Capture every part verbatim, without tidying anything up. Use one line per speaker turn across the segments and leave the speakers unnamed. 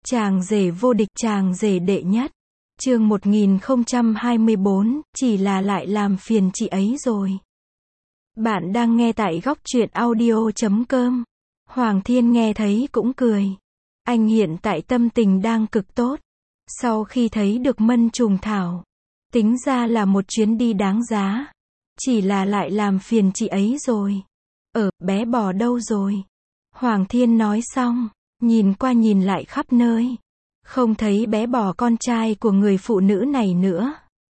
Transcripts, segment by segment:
Chàng rể vô địch, chàng rể đệ nhất. Chương một nghìn không trăm hai mươi bốn, chỉ là lại làm phiền chị ấy rồi. Bạn đang nghe tại góc truyện audio chấm com. Hoàng Thiên nghe thấy cũng cười. Anh hiện tại tâm tình đang cực tốt. Sau khi thấy được mân trùng thảo, tính ra là một chuyến đi đáng giá. Chỉ là lại làm phiền chị ấy rồi. Ở, bé bò đâu rồi? Hoàng Thiên nói xong, nhìn qua nhìn lại khắp nơi. Không thấy bé bò con trai của người phụ nữ này nữa.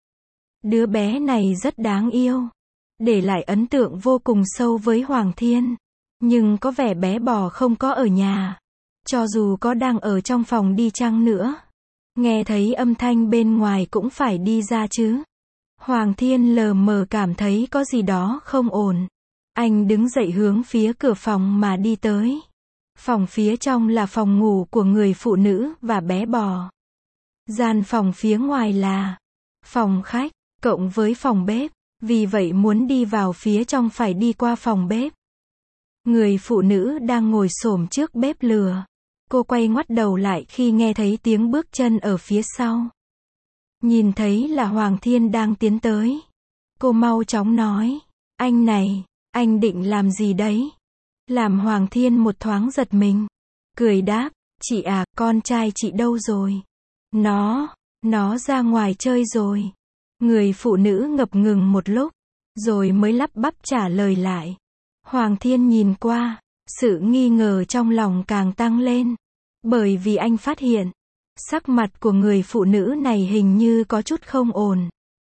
Đứa bé này rất đáng yêu. Để lại ấn tượng vô cùng sâu với Hoàng Thiên. Nhưng có vẻ bé bò không có ở nhà. Cho dù có đang ở trong phòng đi chăng nữa. Nghe thấy âm thanh bên ngoài cũng phải đi ra chứ. Hoàng Thiên lờ mờ cảm thấy có gì đó không ổn. Anh đứng dậy hướng phía cửa phòng mà đi tới. Phòng phía trong là phòng ngủ của người phụ nữ và bé bò. Gian phòng phía ngoài là phòng khách, cộng với phòng bếp. Vì vậy muốn đi vào phía trong phải đi qua phòng bếp. Người phụ nữ đang ngồi xổm trước bếp lửa. Cô quay ngoắt đầu lại khi nghe thấy tiếng bước chân ở phía sau. Nhìn thấy là Hoàng Thiên đang tiến tới. Cô mau chóng nói, anh này, anh định làm gì đấy? Làm Hoàng Thiên một thoáng giật mình. Cười đáp, chị à, con trai chị đâu rồi? Nó, nó ra ngoài chơi rồi. Người phụ nữ ngập ngừng một lúc, rồi mới lắp bắp trả lời lại. Hoàng Thiên nhìn qua, sự nghi ngờ trong lòng càng tăng lên. Bởi vì anh phát hiện, sắc mặt của người phụ nữ này hình như có chút không ổn.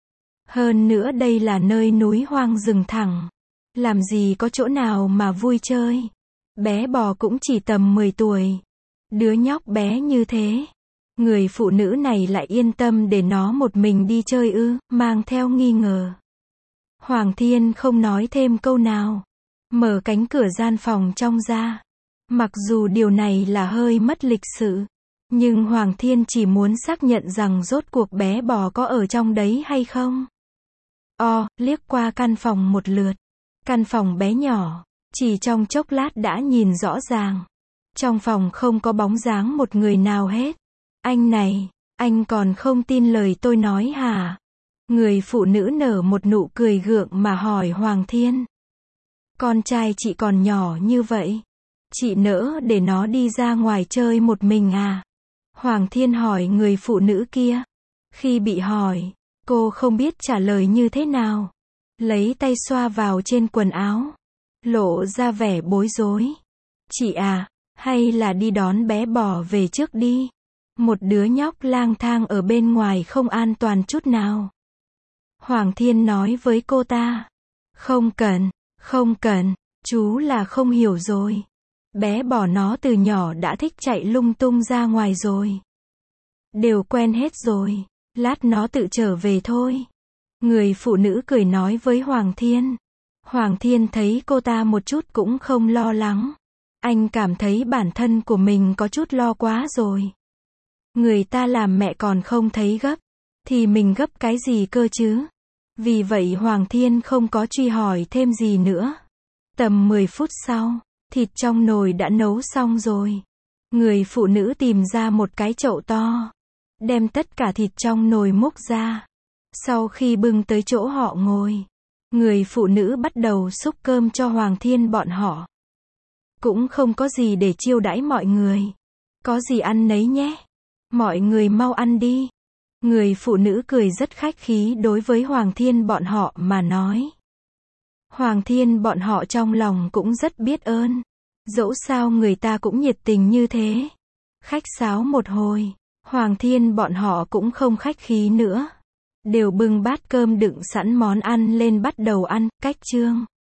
Hơn nữa đây là nơi núi hoang rừng thẳng. Làm gì có chỗ nào mà vui chơi. Bé bò cũng chỉ tầm mười tuổi. Đứa nhóc bé như thế. Người phụ nữ này lại yên tâm để nó một mình đi chơi ư, mang theo nghi ngờ. Hoàng Thiên không nói thêm câu nào. Mở cánh cửa gian phòng trong ra. Mặc dù điều này là hơi mất lịch sự. Nhưng Hoàng Thiên chỉ muốn xác nhận rằng rốt cuộc bé bò có ở trong đấy hay không. O, liếc qua căn phòng một lượt. Căn phòng bé nhỏ, chỉ trong chốc lát đã nhìn rõ ràng. Trong phòng không có bóng dáng một người nào hết. Anh này, anh còn không tin lời tôi nói hả? Người phụ nữ nở một nụ cười gượng mà hỏi Hoàng Thiên. Con trai chị còn nhỏ như vậy. Chị nỡ để nó đi ra ngoài chơi một mình à? Hoàng Thiên hỏi người phụ nữ kia. Khi bị hỏi, cô không biết trả lời như thế nào. Lấy tay xoa vào trên quần áo. Lộ ra vẻ bối rối. Chị à, hay là đi đón bé bò về trước đi. Một đứa nhóc lang thang ở bên ngoài không an toàn chút nào. Hoàng Thiên nói với cô ta. Không cần, không cần, chú là không hiểu rồi. Bé bò nó từ nhỏ đã thích chạy lung tung ra ngoài rồi. Đều quen hết rồi, lát nó tự trở về thôi. Người phụ nữ cười nói với Hoàng Thiên. Hoàng Thiên thấy cô ta một chút cũng không lo lắng. Anh cảm thấy bản thân của mình có chút lo quá rồi. Người ta làm mẹ còn không thấy gấp. Thì mình gấp cái gì cơ chứ? Vì vậy Hoàng Thiên không có truy hỏi thêm gì nữa. Tầm mười phút sau, thịt trong nồi đã nấu xong rồi. Người phụ nữ tìm ra một cái chậu to. Đem tất cả thịt trong nồi múc ra. Sau khi bưng tới chỗ họ ngồi, người phụ nữ bắt đầu xúc cơm cho Hoàng Thiên bọn họ. Cũng không có gì để chiêu đãi mọi người. Có gì ăn nấy nhé. Mọi người mau ăn đi. Người phụ nữ cười rất khách khí đối với Hoàng Thiên bọn họ mà nói. Hoàng Thiên bọn họ trong lòng cũng rất biết ơn. Dẫu sao người ta cũng nhiệt tình như thế. Khách sáo một hồi, Hoàng Thiên bọn họ cũng không khách khí nữa. Đều bưng bát cơm đựng sẵn món ăn lên bắt đầu ăn. Cách chương